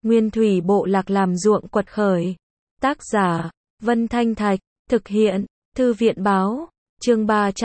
Nguyên thủy bộ lạc làm ruộng quật khởi. Tác giả, Vân Thanh Thạch, thực hiện, Thư viện báo, chương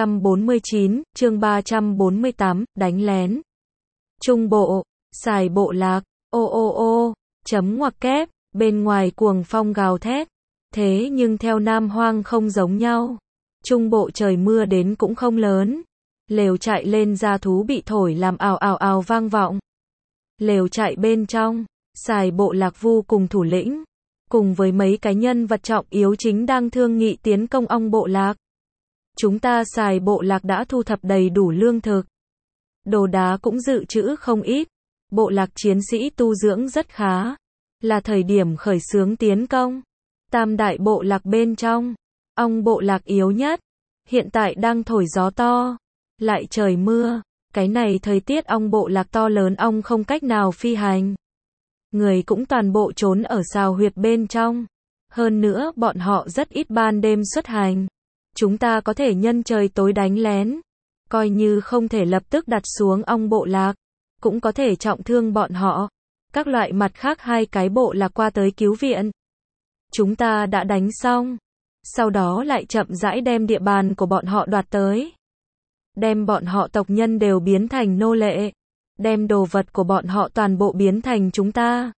349, chương 348, đánh lén. Trung bộ, xài bộ lạc, ô ô ô, chấm ngoặc kép, bên ngoài cuồng phong gào thét. Thế nhưng theo Nam Hoang không giống nhau. Trung bộ trời mưa đến cũng không lớn. Lều trại lên ra thú bị thổi làm ào ào ào vang vọng. Lều trại bên trong, xài bộ lạc Vu cùng thủ lĩnh, cùng với mấy cái nhân vật trọng yếu chính đang thương nghị tiến công ong bộ lạc. Chúng ta xài bộ lạc đã thu thập đầy đủ lương thực. Đồ đá cũng dự trữ không ít. Bộ lạc chiến sĩ tu dưỡng rất khá. Là thời điểm khởi xướng tiến công. Tam đại bộ lạc bên trong, ong bộ lạc yếu nhất. Hiện tại đang thổi gió to. Lại trời mưa. Cái này thời tiết ong bộ lạc to lớn ong không cách nào phi hành. Người cũng toàn bộ trốn ở sào huyệt bên trong. Hơn nữa bọn họ rất ít ban đêm xuất hành. Chúng ta có thể nhân trời tối đánh lén. Coi như không thể lập tức đặt xuống ong bộ lạc. Cũng có thể trọng thương bọn họ. Các loại mặt khác hai cái bộ lạc qua tới cứu viện. Chúng ta đã đánh xong. Sau đó lại chậm rãi đem địa bàn của bọn họ đoạt tới. Đem bọn họ tộc nhân đều biến thành nô lệ. Đem đồ vật của bọn họ toàn bộ biến thành chúng ta.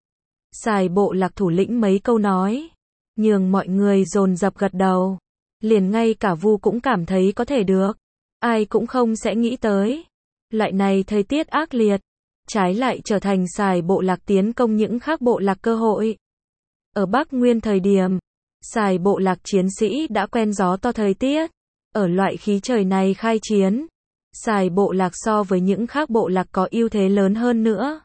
Xài bộ lạc thủ lĩnh mấy câu nói. Nhường mọi người dồn dập gật đầu. Liền ngay cả Vu cũng cảm thấy có thể được. Ai cũng không sẽ nghĩ tới. Loại này thời tiết ác liệt. Trái lại trở thành xài bộ lạc tiến công những khác bộ lạc cơ hội. Ở Bắc Nguyên thời điểm, xài bộ lạc chiến sĩ đã quen gió to thời tiết. Ở loại khí trời này khai chiến, xài bộ lạc so với những khác bộ lạc có ưu thế lớn hơn nữa.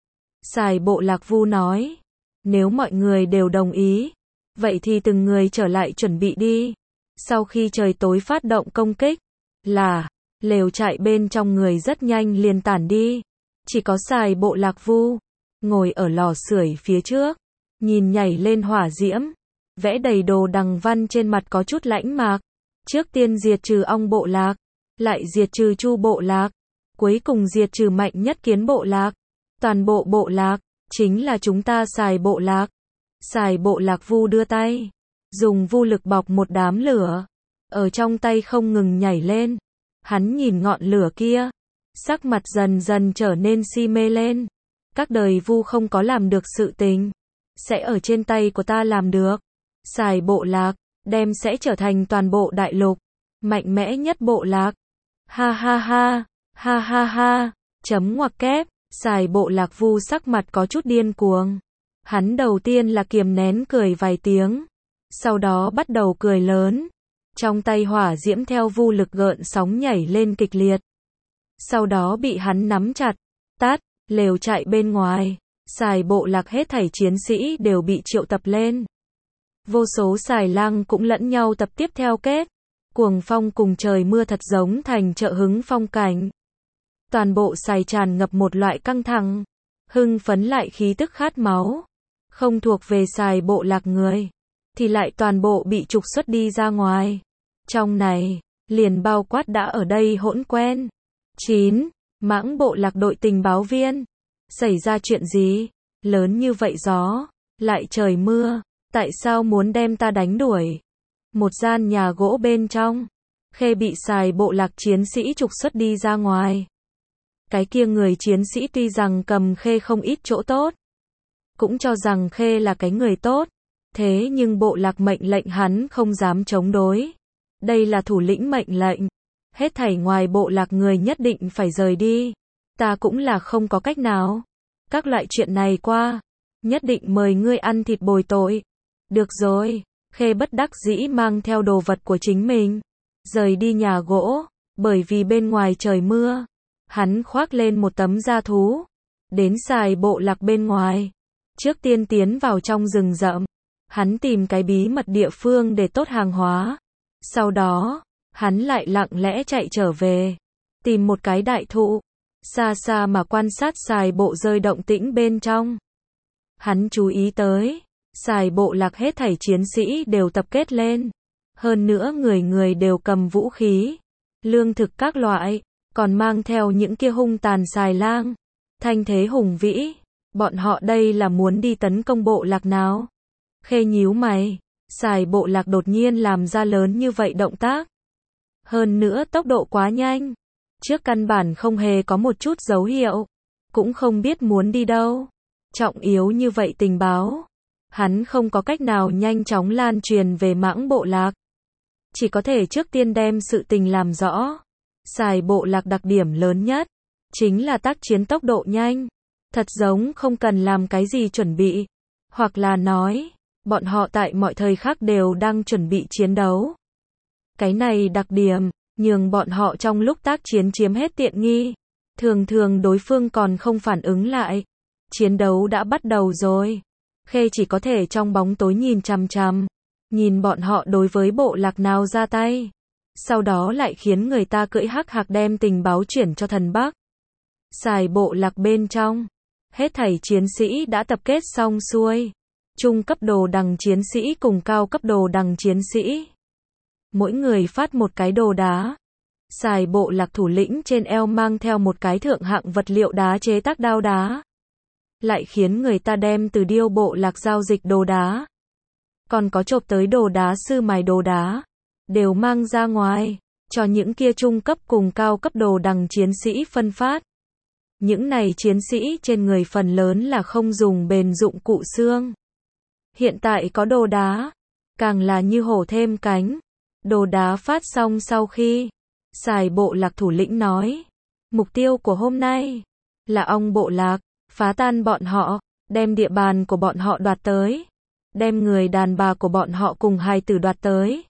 Xài bộ lạc Vu nói, nếu mọi người đều đồng ý, vậy thì từng người trở lại chuẩn bị đi. Sau khi trời tối phát động công kích, là, lều trại bên trong người rất nhanh liền tản đi. Chỉ có xài bộ lạc Vu, ngồi ở lò sưởi phía trước, nhìn nhảy lên hỏa diễm, vẽ đầy đồ đằng văn trên mặt có chút lãnh mạc. Trước tiên diệt trừ ong bộ lạc, lại diệt trừ chu bộ lạc, cuối cùng diệt trừ mạnh nhất kiến bộ lạc. Toàn bộ bộ lạc, chính là chúng ta xài bộ lạc. Xài bộ lạc Vu đưa tay, dùng vu lực bọc một đám lửa, ở trong tay không ngừng nhảy lên. Hắn nhìn ngọn lửa kia, sắc mặt dần dần trở nên si mê lên. Các đời Vu không có làm được sự tình, sẽ ở trên tay của ta làm được. Xài bộ lạc, đem sẽ trở thành toàn bộ đại lục mạnh mẽ nhất bộ lạc. Ha ha ha, ha ha ha, chấm ngoặc kép, xài bộ lạc Vu sắc mặt có chút điên cuồng. Hắn đầu tiên là kiềm nén cười vài tiếng, sau đó bắt đầu cười lớn. Trong tay hỏa diễm theo vu lực gợn sóng nhảy lên kịch liệt. Sau đó bị hắn nắm chặt, tát, lều trại bên ngoài, xài bộ lạc hết thảy chiến sĩ đều bị triệu tập lên. Vô số xài lang cũng lẫn nhau tập tiếp theo kết. Cuồng phong cùng trời mưa thật giống thành chợ hứng phong cảnh. Toàn bộ xài tràn ngập một loại căng thẳng, hưng phấn lại khí tức khát máu. Không thuộc về xài bộ lạc người, thì lại toàn bộ bị trục xuất đi ra ngoài. Trong này, liền bao quát đã ở đây hỗn quen. 9. Mãng bộ lạc đội tình báo viên. Xảy ra chuyện gì? Lớn như vậy gió, lại trời mưa. Tại sao muốn đem ta đánh đuổi? Một gian nhà gỗ bên trong, Khê bị xài bộ lạc chiến sĩ trục xuất đi ra ngoài. Cái kia người chiến sĩ tuy rằng cầm Khê không ít chỗ tốt, cũng cho rằng Khê là cái người tốt, thế nhưng bộ lạc mệnh lệnh hắn không dám chống đối. Đây là thủ lĩnh mệnh lệnh, hết thảy ngoài bộ lạc người nhất định phải rời đi. Ta cũng là không có cách nào. Các loại chuyện này qua, nhất định mời ngươi ăn thịt bồi tội. Được rồi, Khê bất đắc dĩ mang theo đồ vật của chính mình, rời đi nhà gỗ, bởi vì bên ngoài trời mưa. Hắn khoác lên một tấm da thú, đến xài bộ lạc bên ngoài. Trước tiên tiến vào trong rừng rậm, hắn tìm cái bí mật địa phương để tốt hàng hóa. Sau đó, hắn lại lặng lẽ chạy trở về, tìm một cái đại thụ, xa xa mà quan sát xài bộ rơi động tĩnh bên trong. Hắn chú ý tới, xài bộ lạc hết thảy chiến sĩ đều tập kết lên. Hơn nữa người người đều cầm vũ khí, lương thực các loại, còn mang theo những kia hung tàn xài lang. Thanh thế hùng vĩ, Bọn họ đây là muốn đi tấn công bộ lạc nào? Khê nhíu mày, xài bộ lạc đột nhiên làm ra lớn như vậy động tác. Hơn nữa tốc độ quá nhanh. Trước căn bản không hề có một chút dấu hiệu. Cũng không biết muốn đi đâu. Trọng yếu như vậy tình báo. Hắn không có cách nào nhanh chóng lan truyền về mãng bộ lạc. Chỉ có thể trước tiên đem sự tình làm rõ. Xài bộ lạc đặc điểm lớn nhất. Chính là tác chiến tốc độ nhanh. Thật giống không cần làm cái gì chuẩn bị. Hoặc là nói, bọn họ tại mọi thời khắc đều đang chuẩn bị chiến đấu. Cái này đặc điểm, nhường bọn họ trong lúc tác chiến chiếm hết tiện nghi. Thường thường đối phương còn không phản ứng lại. Chiến đấu đã bắt đầu rồi. Khê chỉ có thể trong bóng tối nhìn chằm chằm. Nhìn bọn họ đối với bộ lạc nào ra tay. Sau đó lại khiến người ta cưỡi hắc hạc đem tình báo chuyển cho thần Bắc. Xài bộ lạc bên trong. Hết thảy chiến sĩ đã tập kết xong xuôi. Trung cấp đồ đằng chiến sĩ cùng cao cấp đồ đằng chiến sĩ. Mỗi người phát một cái đồ đá. Xài bộ lạc thủ lĩnh trên eo mang theo một cái thượng hạng vật liệu đá chế tác đao đá. Lại khiến người ta đem từ điêu bộ lạc giao dịch đồ đá. Còn có chộp tới đồ đá sư mài đồ đá. Đều mang ra ngoài. Cho những kia trung cấp cùng cao cấp đồ đằng chiến sĩ phân phát. Những này chiến sĩ trên người phần lớn là không dùng bền dụng cụ xương. Hiện tại có đồ đá. Càng là như hổ thêm cánh. Đồ đá phát xong sau khi. Xài bộ lạc thủ lĩnh nói. Mục tiêu của hôm nay. Là ong bộ lạc. Phá tan bọn họ. Đem địa bàn của bọn họ đoạt tới. Đem người đàn bà của bọn họ cùng hài tử đoạt tới.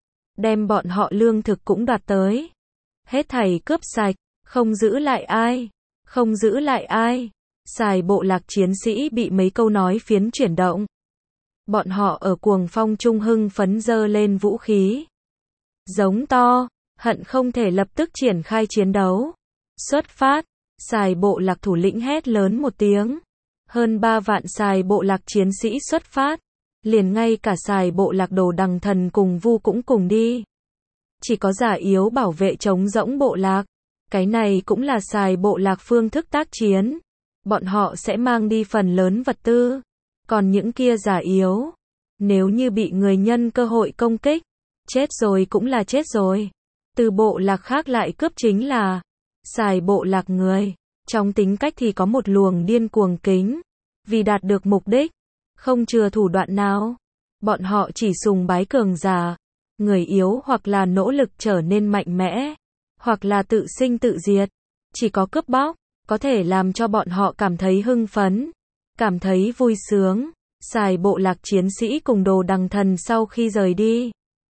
Đem bọn họ lương thực cũng đoạt tới. Hết thảy cướp sạch. Không giữ lại ai. Không giữ lại ai. Xài bộ lạc chiến sĩ bị mấy câu nói phiến chuyển động. Bọn họ ở cuồng phong trung hưng phấn giơ lên vũ khí. Giống to. Hận không thể lập tức triển khai chiến đấu. Xuất phát. Xài bộ lạc thủ lĩnh hét lớn một tiếng. Hơn 3 vạn xài bộ lạc chiến sĩ xuất phát. Liền ngay cả xài bộ lạc đồ đằng thần cùng vu cũng cùng đi. Chỉ có giả yếu bảo vệ chống rỗng bộ lạc. Cái này cũng là xài bộ lạc phương thức tác chiến. Bọn họ sẽ mang đi phần lớn vật tư. Còn những kia giả yếu. Nếu như bị người nhân cơ hội công kích. Chết rồi cũng là chết rồi. Từ bộ lạc khác lại cướp chính là. Xài bộ lạc người. Trong tính cách thì có một luồng điên cuồng kính. Vì đạt được mục đích. Không chừa thủ đoạn nào. Bọn họ chỉ sùng bái cường giả. Người yếu hoặc là nỗ lực trở nên mạnh mẽ. Hoặc là tự sinh tự diệt. Chỉ có cướp bóc. Có thể làm cho bọn họ cảm thấy hưng phấn. Cảm thấy vui sướng. Xài bộ lạc chiến sĩ cùng đồ đằng thần sau khi rời đi.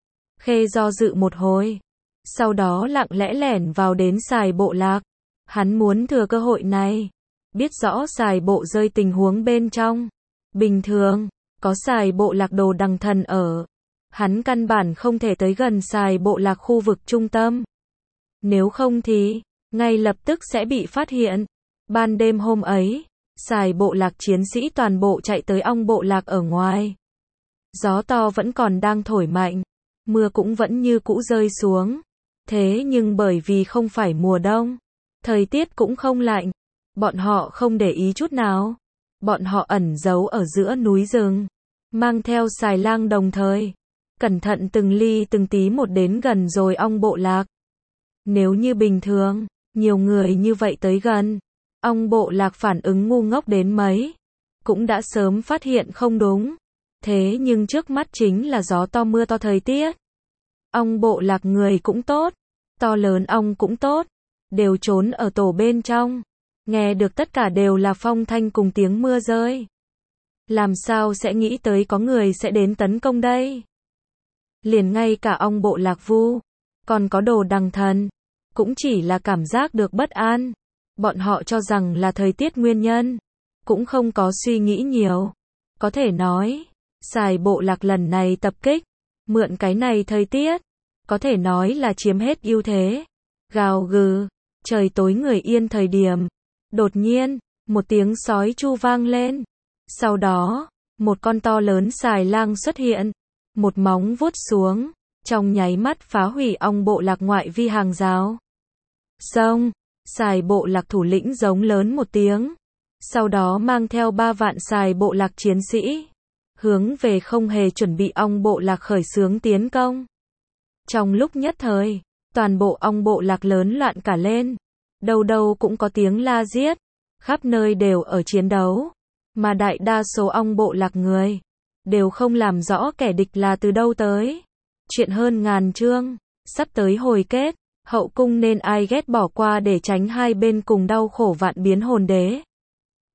Khê do dự một hồi. Sau đó lặng lẽ lẻn vào đến xài bộ lạc. Hắn muốn thừa cơ hội này. Biết rõ xài bộ rơi tình huống bên trong. Bình thường, có xài bộ lạc đồ đằng thần ở. Hắn căn bản không thể tới gần xài bộ lạc khu vực trung tâm. Nếu không thì, ngay lập tức sẽ bị phát hiện. Ban đêm hôm ấy, xài bộ lạc chiến sĩ toàn bộ chạy tới ong bộ lạc ở ngoài. Gió to vẫn còn đang thổi mạnh. Mưa cũng vẫn như cũ rơi xuống. Thế nhưng bởi vì không phải mùa đông, thời tiết cũng không lạnh. Bọn họ không để ý chút nào. Bọn họ ẩn giấu ở giữa núi rừng. Mang theo xài lang đồng thời. Cẩn thận từng ly từng tí một đến gần rồi ong bộ lạc. Nếu như bình thường, nhiều người như vậy tới gần. Ong bộ lạc phản ứng ngu ngốc đến mấy. Cũng đã sớm phát hiện không đúng. Thế nhưng trước mắt chính là gió to mưa to thời tiết. Ong bộ lạc người cũng tốt. To lớn ong cũng tốt. Đều trốn ở tổ bên trong. Nghe được tất cả đều là phong thanh cùng tiếng mưa rơi. Làm sao sẽ nghĩ tới có người sẽ đến tấn công đây? Liền ngay cả ong bộ lạc vu, còn có đồ đằng thần, cũng chỉ là cảm giác được bất an. Bọn họ cho rằng là thời tiết nguyên nhân, cũng không có suy nghĩ nhiều. Có thể nói, xài bộ lạc lần này tập kích, mượn cái này thời tiết, có thể nói là chiếm hết ưu thế. Gào gừ, trời tối người yên thời điểm. Đột nhiên, một tiếng sói chu vang lên. Sau đó, một con to lớn xài lang xuất hiện. Một móng vuốt xuống, trong nháy mắt phá hủy ong bộ lạc ngoại vi hàng rào. Xông, xài bộ lạc thủ lĩnh giống lớn một tiếng. Sau đó mang theo 3 vạn xài bộ lạc chiến sĩ, hướng về không hề chuẩn bị ong bộ lạc khởi xướng tiến công. Trong lúc nhất thời, toàn bộ ong bộ lạc lớn loạn cả lên, đâu đâu cũng có tiếng la giết, khắp nơi đều ở chiến đấu, mà đại đa số ong bộ lạc người đều không làm rõ kẻ địch là từ đâu tới. Chuyện hơn ngàn chương, sắp tới hồi kết, hậu cung nên ai ghét bỏ qua để tránh hai bên cùng đau khổ vạn biến hồn đế.